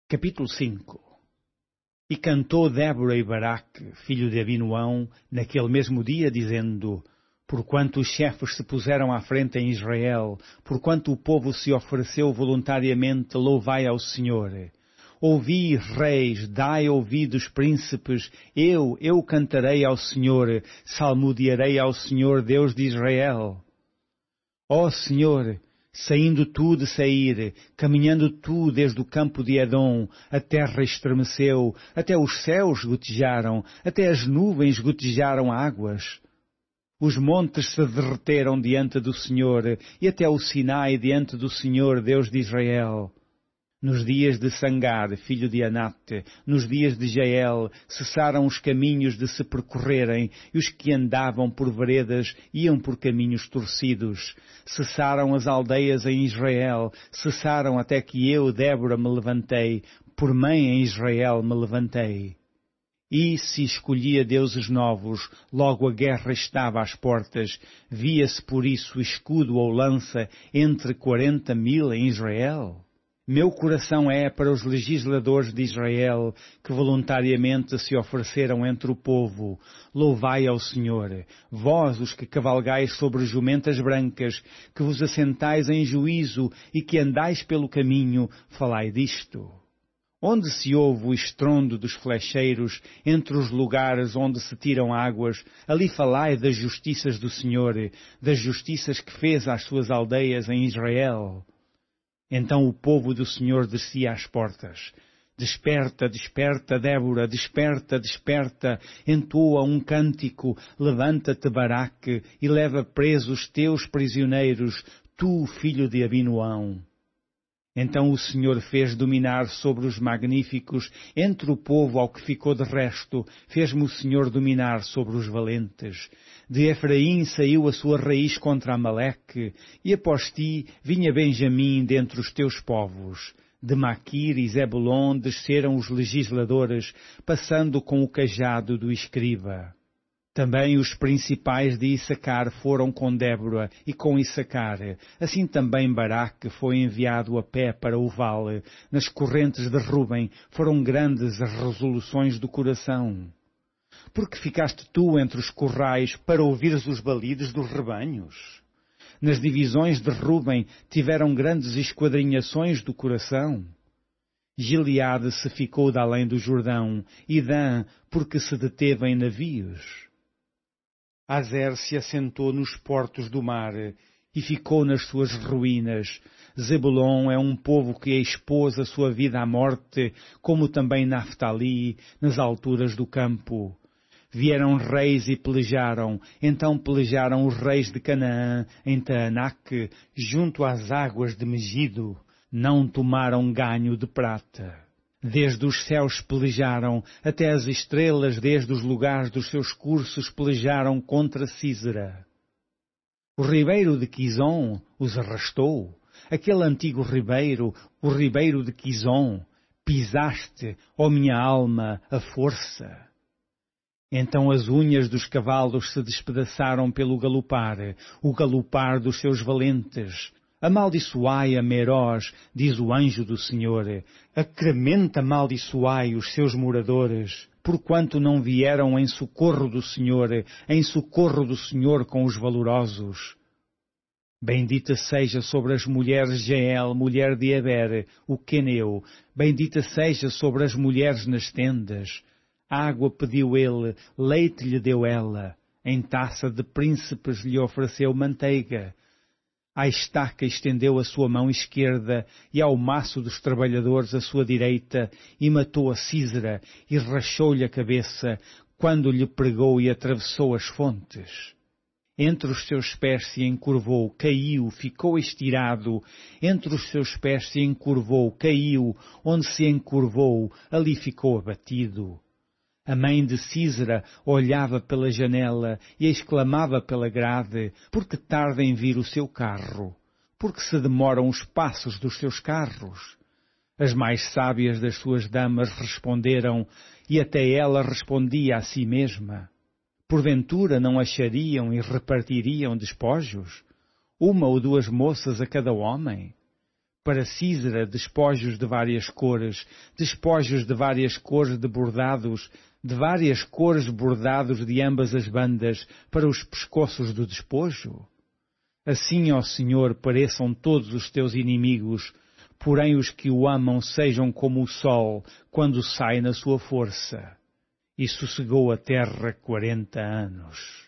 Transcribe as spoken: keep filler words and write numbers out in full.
Capítulo cinco. E cantou Débora e Baraque, filho de Abinoão, naquele mesmo dia, dizendo: Porquanto os chefes se puseram à frente em Israel, porquanto o povo se ofereceu voluntariamente, louvai ao Senhor. Ouvi, reis, dai ouvidos, príncipes, eu, eu cantarei ao Senhor, salmodiarei ao Senhor, Deus de Israel. Ó Senhor, saindo tu de Seir, caminhando tu desde o campo de Edom, a terra estremeceu, até os céus gotejaram, até as nuvens gotejaram águas. Os montes se derreteram diante do Senhor, e até o Sinai diante do Senhor, Deus de Israel. Nos dias de Sangar, filho de Anate, nos dias de Jael, cessaram os caminhos de se percorrerem, e os que andavam por veredas iam por caminhos torcidos. Cessaram as aldeias em Israel, cessaram até que eu, Débora, me levantei, por mãe em Israel me levantei. E se escolhia deuses novos, logo a guerra estava às portas, via-se por isso escudo ou lança entre quarenta mil em Israel? Meu coração é para os legisladores de Israel, que voluntariamente se ofereceram entre o povo. Louvai ao Senhor, vós os que cavalgais sobre jumentas brancas, que vos assentais em juízo e que andais pelo caminho, falai disto. Onde se ouve o estrondo dos flecheiros, entre os lugares onde se tiram águas, ali falai das justiças do Senhor, das justiças que fez às suas aldeias em Israel. Então o povo do Senhor descia às portas. Desperta, desperta, Débora, desperta, desperta, entoa um cântico, levanta-te, Baraque, e leva presos os teus prisioneiros, tu, filho de Abinoão. Então o Senhor fez dominar sobre os magníficos, entre o povo ao que ficou de resto, fez-me o Senhor dominar sobre os valentes. De Efraim saiu a sua raiz contra Amaleque, e após ti vinha Benjamim dentre os teus povos. De Maquir e Zebulon desceram os legisladores, passando com o cajado do escriba. Também os principais de Issacar foram com Débora e com Issacar. Assim também Baraque foi enviado a pé para o vale. Nas correntes de Ruben foram grandes as resoluções do coração. Porque ficaste tu entre os currais para ouvires os balidos dos rebanhos? Nas divisões de Ruben tiveram grandes esquadrinhações do coração. Gileade se ficou de além do Jordão, e Dan, porque se deteve em navios. Azer se assentou nos portos do mar e ficou nas suas ruínas. Zebulon é um povo que expôs a sua vida à morte, como também Naftali, nas alturas do campo. Vieram reis e pelejaram, então pelejaram os reis de Canaã em Taanac, junto às águas de Megido. Não tomaram ganho de prata. Desde os céus pelejaram, até as estrelas desde os lugares dos seus cursos pelejaram contra Sísera. O ribeiro de Quizon os arrastou, aquele antigo ribeiro, o ribeiro de Quizon, pisaste, ó minha alma, a força. Então as unhas dos cavalos se despedaçaram pelo galopar, o galopar dos seus valentes. Amaldiçoai a Meroz, diz o anjo do Senhor, acrementa amaldiçoai os seus moradores, porquanto não vieram em socorro do Senhor, em socorro do Senhor com os valorosos. Bendita seja sobre as mulheres Jeel, mulher de Eber, o queneu, bendita seja sobre as mulheres nas tendas. Água pediu ele, leite lhe deu ela, em taça de príncipes lhe ofereceu manteiga. À estaca estendeu a sua mão esquerda e ao maço dos trabalhadores a sua direita, e matou a Sísera e rachou-lhe a cabeça, quando lhe pregou e atravessou as fontes. Entre os seus pés se encurvou, caiu, ficou estirado. Entre os seus pés se encurvou, caiu, onde se encurvou, ali ficou abatido. A mãe de Sísera olhava pela janela e exclamava pela grade, porque tarda em vir o seu carro, porque se demoram os passos dos seus carros. As mais sábias das suas damas responderam, e até ela respondia a si mesma. Porventura não achariam e repartiriam despojos? Uma ou duas moças a cada homem? para Císara despojos de várias cores, despojos de várias cores de bordados, de várias cores bordados de ambas as bandas para os pescoços do despojo? Assim, ó Senhor, pareçam todos os teus inimigos, porém os que o amam sejam como o sol quando sai na sua força. E sossegou a terra quarenta anos.